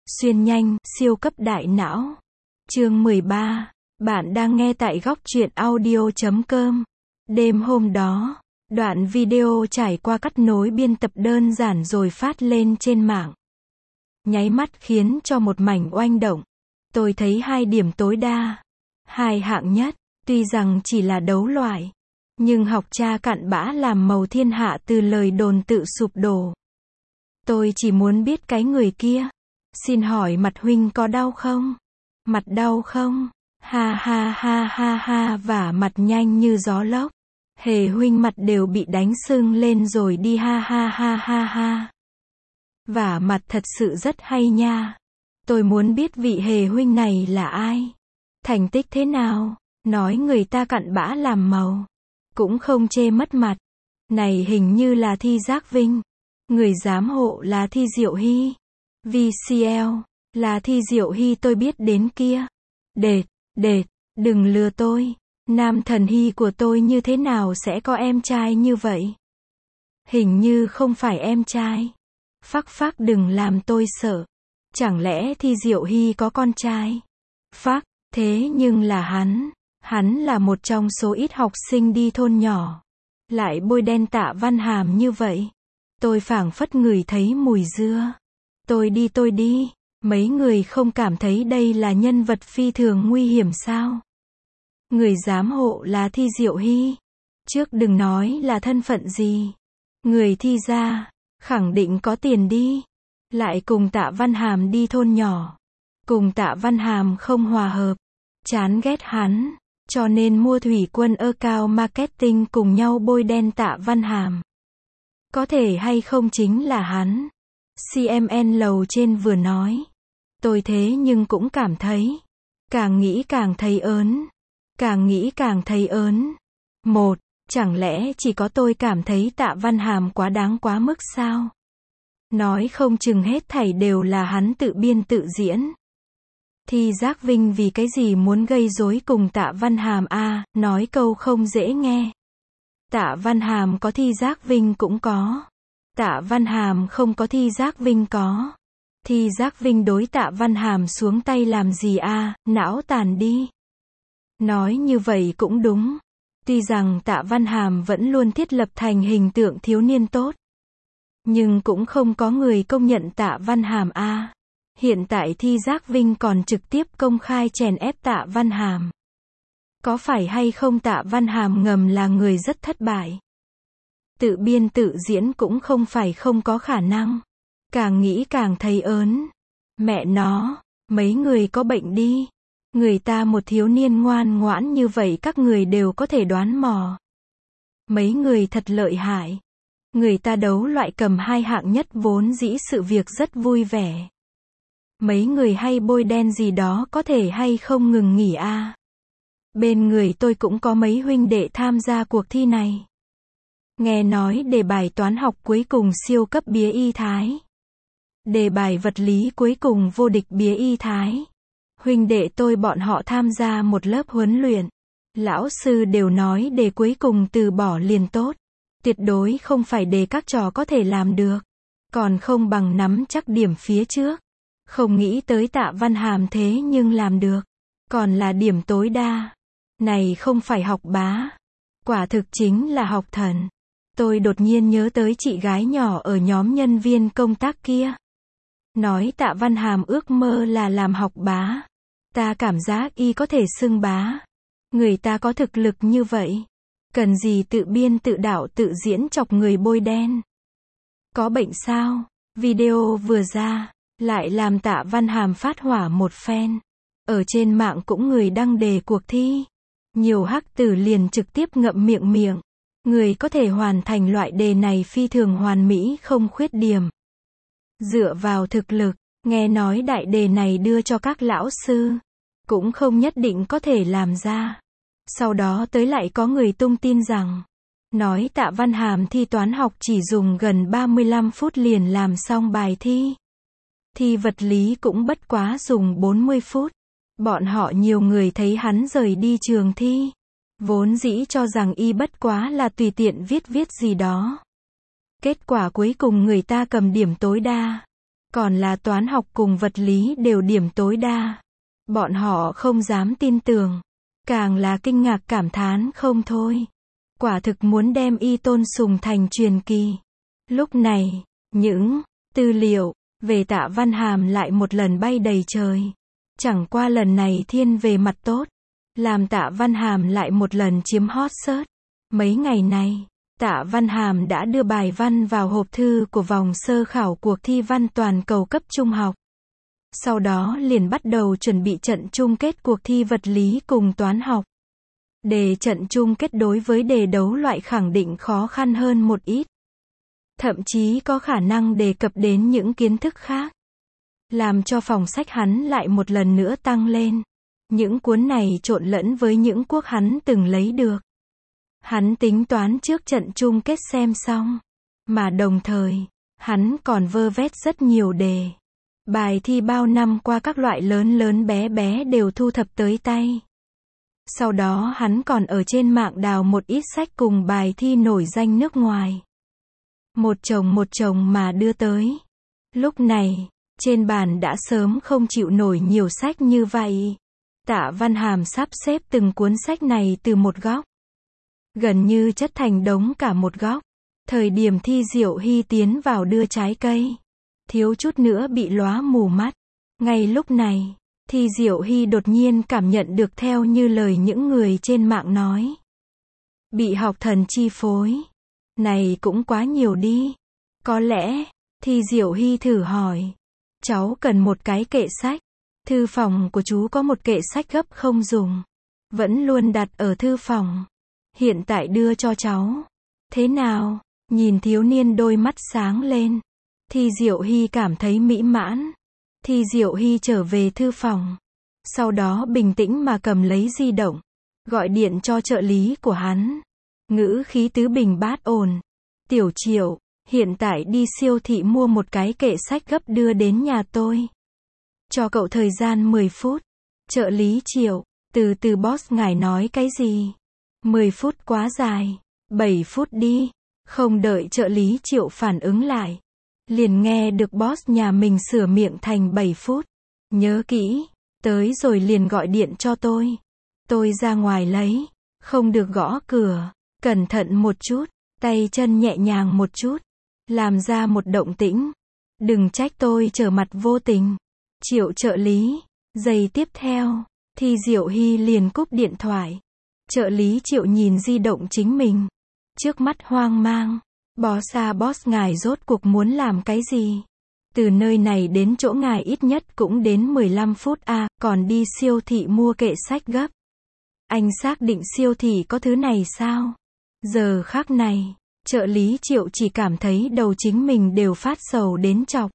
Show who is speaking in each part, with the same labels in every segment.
Speaker 1: Xuyên nhanh, siêu cấp đại não. Chương 13. Bạn đang nghe tại góc truyện audio.com. Đêm hôm đó, đoạn video trải qua cắt nối biên tập đơn giản rồi phát lên trên mạng. Nháy mắt khiến cho một mảnh oanh động. Tôi thấy 2 điểm tối đa. 2 hạng nhất, tuy rằng chỉ là đấu loại, nhưng học cha cặn bã làm màu thiên hạ từ lời đồn tự sụp đổ. Tôi chỉ muốn biết cái người kia. Xin hỏi mặt huynh có đau không? Mặt đau không? Ha ha ha ha ha, và mặt nhanh như gió lốc. Hề huynh mặt đều bị đánh sưng lên rồi đi, ha ha ha ha ha. Và mặt thật sự rất hay nha. Tôi muốn biết vị Hề huynh này là ai? Thành tích thế nào? Nói người ta cặn bã làm màu, cũng không chê mất mặt. Này hình như là Thi Giác Vinh. Người giám hộ là Thi Diệu Hy. VCL là Thi Diệu Hy tôi biết đến kia. Đệt, đừng lừa tôi. Nam thần Hy của tôi như thế nào sẽ có em trai như vậy? Hình như không phải em trai. Phắc đừng làm tôi sợ. Chẳng lẽ Thi Diệu Hy có con trai? Phắc, thế nhưng là hắn là một trong số ít học sinh đi thôn nhỏ, lại bôi đen Tạ Văn Hàm như vậy. Tôi phảng phất ngửi thấy mùi dưa. Tôi đi, mấy người không cảm thấy đây là nhân vật phi thường nguy hiểm sao? Người giám hộ là Thi Diệu Hy. Trước đừng nói là thân phận gì. Người Thi gia, khẳng định có tiền đi. Lại cùng Tạ Văn Hàm đi thôn nhỏ. Cùng Tạ Văn Hàm không hòa hợp. Chán ghét hắn, cho nên mua thủy quân cao marketing cùng nhau bôi đen Tạ Văn Hàm. Có thể hay không chính là hắn. CMN lầu trên vừa nói. Tôi thế nhưng cũng cảm thấy. Càng nghĩ càng thấy ớn. Càng nghĩ càng thấy ớn. Chẳng lẽ chỉ có tôi cảm thấy Tạ Văn Hàm quá đáng quá mức sao? Nói không chừng hết thảy đều là hắn tự biên tự diễn. Thi Giác Vinh vì cái gì muốn gây rối cùng Tạ Văn Hàm a? Nói câu không dễ nghe. Tạ Văn Hàm có Thi Giác Vinh cũng có. Tạ Văn Hàm không có Thi Giác Vinh có. Thi Giác Vinh đối Tạ Văn Hàm xuống tay làm gì a? Não tàn đi. Nói như vậy cũng đúng. Tuy rằng Tạ Văn Hàm vẫn luôn thiết lập thành hình tượng thiếu niên tốt, nhưng cũng không có người công nhận Tạ Văn Hàm a. Hiện tại Thi Giác Vinh còn trực tiếp công khai chèn ép Tạ Văn Hàm. Có phải hay không Tạ Văn Hàm ngầm là người rất thất bại? Tự biên tự diễn cũng không phải không có khả năng. Càng nghĩ càng thấy ớn. Mẹ nó, mấy người có bệnh đi. Người ta một thiếu niên ngoan ngoãn như vậy các người đều có thể đoán mò. Mấy người thật lợi hại. Người ta đấu loại cầm 2 hạng nhất vốn dĩ sự việc rất vui vẻ. Mấy người hay bôi đen gì đó có thể hay không ngừng nghỉ a? Bên người tôi cũng có mấy huynh đệ tham gia cuộc thi này. Nghe nói đề bài toán học cuối cùng siêu cấp bía y Thái. Đề bài vật lý cuối cùng vô địch bía y Thái. Huynh đệ tôi bọn họ tham gia một lớp huấn luyện. Lão sư đều nói đề cuối cùng từ bỏ liền tốt. Tuyệt đối không phải đề các trò có thể làm được. Còn không bằng nắm chắc điểm phía trước. Không nghĩ tới Tạ Văn Hàm thế nhưng làm được. Còn là điểm tối đa. Này không phải học bá. Quả thực chính là học thần. Tôi đột nhiên nhớ tới chị gái nhỏ ở nhóm nhân viên công tác kia. Nói Tạ Văn Hàm ước mơ là làm học bá. Ta cảm giác y có thể xưng bá. Người ta có thực lực như vậy. Cần gì tự biên tự đạo tự diễn chọc người bôi đen. Có bệnh sao? Video vừa ra, lại làm Tạ Văn Hàm phát hỏa một phen. Ở trên mạng cũng người đăng đề cuộc thi. Nhiều hắc tử liền trực tiếp ngậm miệng. Người có thể hoàn thành loại đề này phi thường hoàn mỹ không khuyết điểm. Dựa vào thực lực, nghe nói đại đề này đưa cho các lão sư, cũng không nhất định có thể làm ra. Sau đó tới lại có người tung tin rằng, nói Tạ Văn Hàm thi toán học chỉ dùng gần 35 phút liền làm xong bài thi. Thi vật lý cũng bất quá dùng 40 phút. Bọn họ nhiều người thấy hắn rời đi trường thi. Vốn dĩ cho rằng y bất quá là tùy tiện viết gì đó. Kết quả cuối cùng người ta cầm điểm tối đa. Còn là toán học cùng vật lý đều điểm tối đa. Bọn họ không dám tin tưởng, càng là kinh ngạc cảm thán không thôi. Quả thực muốn đem Y tôn sùng thành truyền kỳ. Lúc này, những tư liệu về Tạ Văn Hàm lại một lần bay đầy trời. Chẳng qua lần này thiên về mặt tốt, làm Tạ Văn Hàm lại một lần chiếm hot search. Mấy ngày này, Tạ Văn Hàm đã đưa bài văn vào hộp thư của vòng sơ khảo cuộc thi văn toàn cầu cấp trung học. Sau đó liền bắt đầu chuẩn bị trận chung kết cuộc thi vật lý cùng toán học. Đề trận chung kết đối với đề đấu loại khẳng định khó khăn hơn một ít. Thậm chí có khả năng đề cập đến những kiến thức khác. Làm cho phòng sách hắn lại một lần nữa tăng lên. Những cuốn này trộn lẫn với những cuốc hắn từng lấy được. Hắn tính toán trước trận chung kết xem xong. Mà đồng thời, hắn còn vơ vét rất nhiều đề. Bài thi bao năm qua các loại lớn lớn bé bé đều thu thập tới tay. Sau đó hắn còn ở trên mạng đào một ít sách cùng bài thi nổi danh nước ngoài. Một chồng mà đưa tới. Lúc này, trên bàn đã sớm không chịu nổi nhiều sách như vậy. Tạ Văn Hàm sắp xếp từng cuốn sách này từ một góc. Gần như chất thành đống cả một góc. Thời điểm Thi Diệu Hy tiến vào đưa trái cây. Thiếu chút nữa bị lóa mù mắt. Ngay lúc này, Thi Diệu Hy đột nhiên cảm nhận được theo như lời những người trên mạng nói. Bị học thần chi phối. Này cũng quá nhiều đi. Có lẽ, Thi Diệu Hy thử hỏi. Cháu cần một cái kệ sách. Thư phòng của chú có một kệ sách gấp không dùng. Vẫn luôn đặt ở thư phòng. Hiện tại đưa cho cháu. Thế nào? Nhìn thiếu niên đôi mắt sáng lên. Thi Diệu Hy cảm thấy mỹ mãn. Thi Diệu Hy trở về thư phòng. Sau đó bình tĩnh mà cầm lấy di động. Gọi điện cho trợ lý của hắn. Ngữ khí tứ bình bát ổn. Tiểu Triệu, hiện tại đi siêu thị mua một cái kệ sách gấp đưa đến nhà tôi. Cho cậu thời gian 10 phút. Trợ lý Triệu, từ từ boss ngài nói cái gì? 10 phút quá dài. 7 phút đi. Không đợi trợ lý Triệu phản ứng lại. Liền nghe được boss nhà mình sửa miệng thành 7 phút. Nhớ kỹ, tới rồi liền gọi điện cho tôi. Tôi ra ngoài lấy. Không được gõ cửa. Cẩn thận một chút. Tay chân nhẹ nhàng một chút. Làm ra một động tĩnh. Đừng trách tôi trở mặt vô tình. Triệu trợ lý. Giây tiếp theo, Thi Diệu Hy liền cúp điện thoại. Trợ lý Triệu nhìn di động chính mình. Trước mắt hoang mang. Boss ngài rốt cuộc muốn làm cái gì? Từ nơi này đến chỗ ngài ít nhất cũng đến 15 phút còn đi siêu thị mua kệ sách gấp. Anh xác định siêu thị có thứ này sao? Giờ khắc này, trợ lý Triệu chỉ cảm thấy đầu chính mình đều phát sầu đến chọc.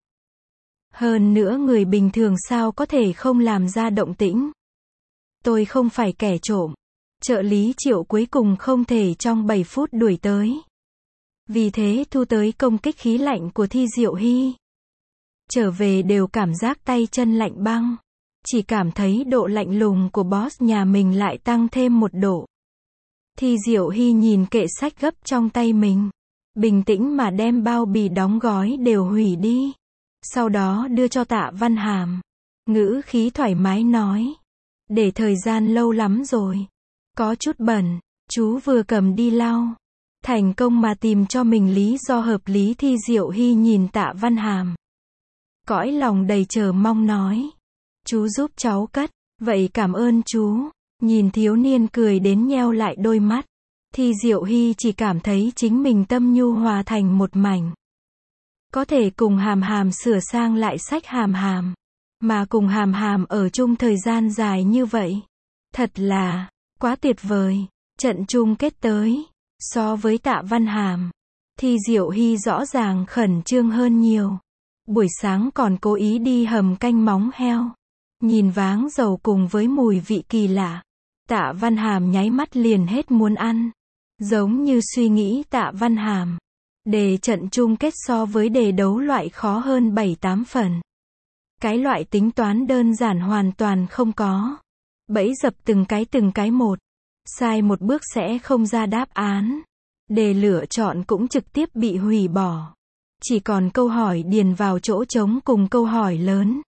Speaker 1: Hơn nữa người bình thường sao có thể không làm ra động tĩnh. Tôi không phải kẻ trộm. Trợ lý Triệu cuối cùng không thể trong 7 phút đuổi tới. Vì thế thu tới công kích khí lạnh của Thi Diệu Hy. Trở về đều cảm giác tay chân lạnh băng. Chỉ cảm thấy độ lạnh lùng của boss nhà mình lại tăng thêm một độ. Thi Diệu Hy nhìn kệ sách gấp trong tay mình. Bình tĩnh mà đem bao bì đóng gói đều hủy đi. Sau đó đưa cho Tạ Văn Hàm. Ngữ khí thoải mái nói. Để thời gian lâu lắm rồi. Có chút bẩn. Chú vừa cầm đi lau. Thành công mà tìm cho mình lý do hợp lý. Thi Diệu Hy nhìn Tạ Văn Hàm. Cõi lòng đầy chờ mong nói. Chú giúp cháu cất. Vậy cảm ơn chú. Nhìn thiếu niên cười đến nheo lại đôi mắt. Thi Diệu Hy chỉ cảm thấy chính mình tâm nhu hòa thành một mảnh. Có thể cùng Hàm Hàm sửa sang lại sách Hàm Hàm. Mà cùng Hàm Hàm ở chung thời gian dài như vậy. Thật là quá tuyệt vời. Trận chung kết tới. So với Tạ Văn Hàm, Thi Diệu Hy rõ ràng khẩn trương hơn nhiều. Buổi sáng còn cố ý đi hầm canh móng heo. Nhìn váng dầu cùng với mùi vị kỳ lạ. Tạ Văn Hàm nháy mắt liền hết muốn ăn. Giống như suy nghĩ Tạ Văn Hàm. Đề trận chung kết so với đề đấu loại khó hơn 7-8 phần. Cái loại tính toán đơn giản hoàn toàn không có. Bẫy dập từng cái một. Sai một bước sẽ không ra đáp án. Đề lựa chọn cũng trực tiếp bị hủy bỏ. Chỉ còn câu hỏi điền vào chỗ trống cùng câu hỏi lớn.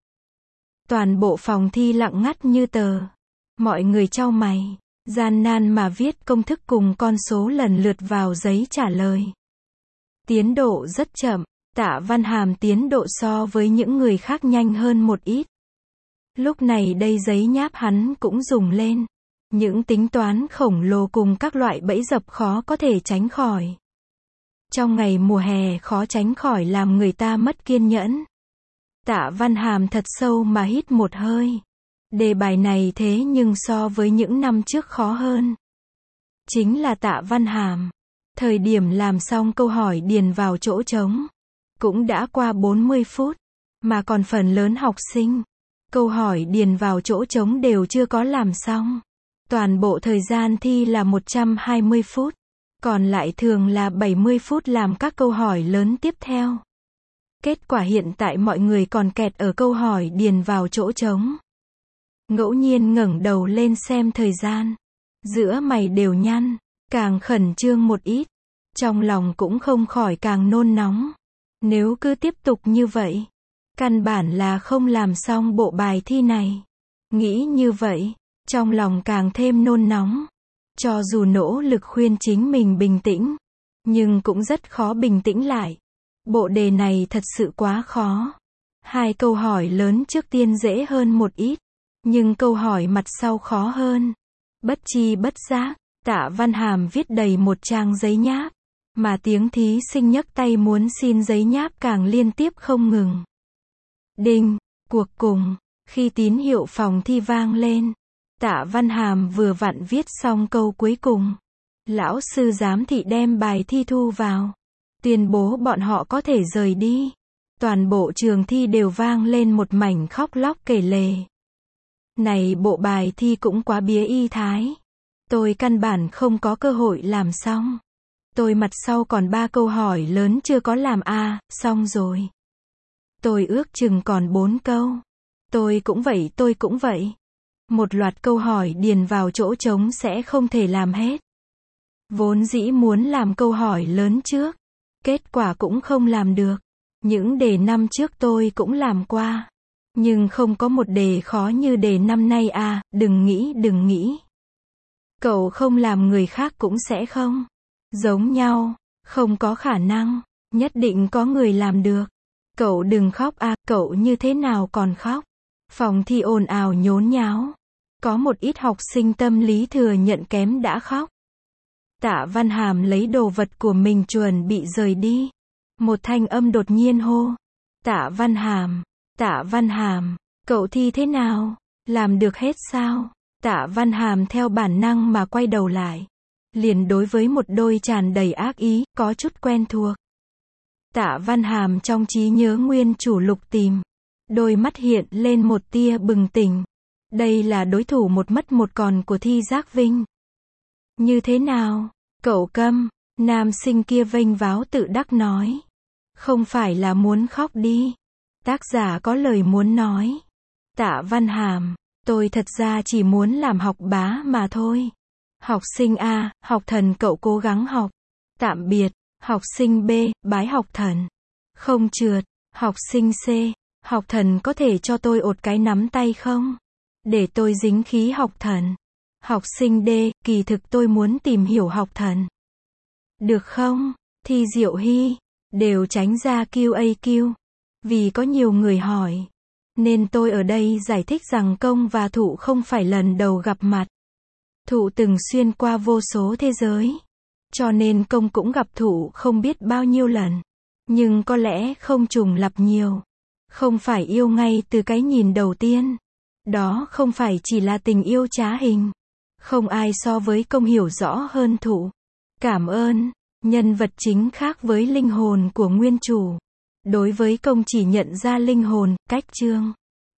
Speaker 1: Toàn bộ phòng thi lặng ngắt như tờ. Mọi người chau mày, gian nan mà viết công thức cùng con số lần lượt vào giấy trả lời. Tiến độ rất chậm, Tạ Văn Hàm tiến độ so với những người khác nhanh hơn một ít. Lúc này đây giấy nháp hắn cũng dùng lên. Những tính toán khổng lồ cùng các loại bẫy dập khó có thể tránh khỏi. Trong ngày mùa hè khó tránh khỏi làm người ta mất kiên nhẫn. Tạ Văn Hàm thật sâu mà hít một hơi. Đề bài này thế nhưng so với những năm trước khó hơn. Chính là Tạ Văn Hàm. Thời điểm làm xong câu hỏi điền vào chỗ trống. Cũng đã qua 40 phút. Mà còn phần lớn học sinh. Câu hỏi điền vào chỗ trống đều chưa có làm xong. Toàn bộ thời gian thi là 120 phút. Còn lại thường là 70 phút làm các câu hỏi lớn tiếp theo. Kết quả hiện tại mọi người còn kẹt ở câu hỏi điền vào chỗ trống. Ngẫu nhiên ngẩng đầu lên xem thời gian. Giữa mày đều nhăn, càng khẩn trương một ít. Trong lòng cũng không khỏi càng nôn nóng. Nếu cứ tiếp tục như vậy, căn bản là không làm xong bộ bài thi này. Nghĩ như vậy, trong lòng càng thêm nôn nóng. Cho dù nỗ lực khuyên chính mình bình tĩnh, nhưng cũng rất khó bình tĩnh lại. Bộ đề này thật sự quá khó. 2 câu hỏi lớn trước tiên dễ hơn một ít, nhưng câu hỏi mặt sau khó hơn. Bất chi bất giác, Tạ Văn Hàm viết đầy một trang giấy nháp, mà tiếng thí sinh nhấc tay muốn xin giấy nháp càng liên tiếp không ngừng. Đinh, cuộc cùng, khi tín hiệu phòng thi vang lên, Tạ Văn Hàm vừa vặn viết xong câu cuối cùng. Lão sư giám thị đem bài thi thu vào, tuyên bố bọn họ có thể rời đi. Toàn bộ trường thi đều vang lên một mảnh khóc lóc kể lể. Này bộ bài thi cũng quá bía y thái. Tôi căn bản không có cơ hội làm xong. Tôi mặt sau còn 3 câu hỏi lớn chưa có làm xong rồi. Tôi ước chừng còn 4 câu. Tôi cũng vậy. Một loạt câu hỏi điền vào chỗ trống sẽ không thể làm hết. Vốn dĩ muốn làm câu hỏi lớn trước. Kết quả cũng không làm được. Những đề năm trước tôi cũng làm qua. Nhưng không có một đề khó như đề năm nay đừng nghĩ. Cậu không làm người khác cũng sẽ không. Giống nhau, không có khả năng. Nhất định có người làm được. Cậu đừng khóc cậu như thế nào còn khóc. Phòng thi ồn ào nhốn nháo. Có một ít học sinh tâm lý thừa nhận kém đã khóc. Tạ Văn Hàm lấy đồ vật của mình chuẩn bị rời đi. Một thanh âm đột nhiên hô. Tạ Văn Hàm, cậu thi thế nào? Làm được hết sao? Tạ Văn Hàm theo bản năng mà quay đầu lại. Liền đối với một đôi tràn đầy ác ý, có chút quen thuộc. Tạ Văn Hàm trong trí nhớ nguyên chủ Lục Tìm. Đôi mắt hiện lên một tia bừng tỉnh. Đây là đối thủ một mất một còn của Thi Giác Vinh. Như thế nào? Cậu câm, nam sinh kia vênh váo tự đắc nói. Không phải là muốn khóc đi. Tác giả có lời muốn nói. Tạ Văn Hàm, tôi thật ra chỉ muốn làm học bá mà thôi. Học sinh A, học thần cậu cố gắng học. Tạm biệt. Học sinh B, bái học thần. Không trượt. Học sinh C, học thần có thể cho tôi ột cái nắm tay không? Để tôi dính khí học thần. Học sinh D, kỳ thực tôi muốn tìm hiểu học thần. Được không? Thi Diệu Hy, đều tránh ra QAQ. Vì có nhiều người hỏi, nên tôi ở đây giải thích rằng Công và Thụ không phải lần đầu gặp mặt. Thụ từng xuyên qua vô số thế giới. Cho nên Công cũng gặp Thụ không biết bao nhiêu lần. Nhưng có lẽ không trùng lặp nhiều. Không phải yêu ngay từ cái nhìn đầu tiên. Đó không phải chỉ là tình yêu trá hình. Không ai so với Công hiểu rõ hơn Thụ. Cảm ơn. Nhân vật chính khác với linh hồn của nguyên chủ. Đối với Công chỉ nhận ra linh hồn, cách chương.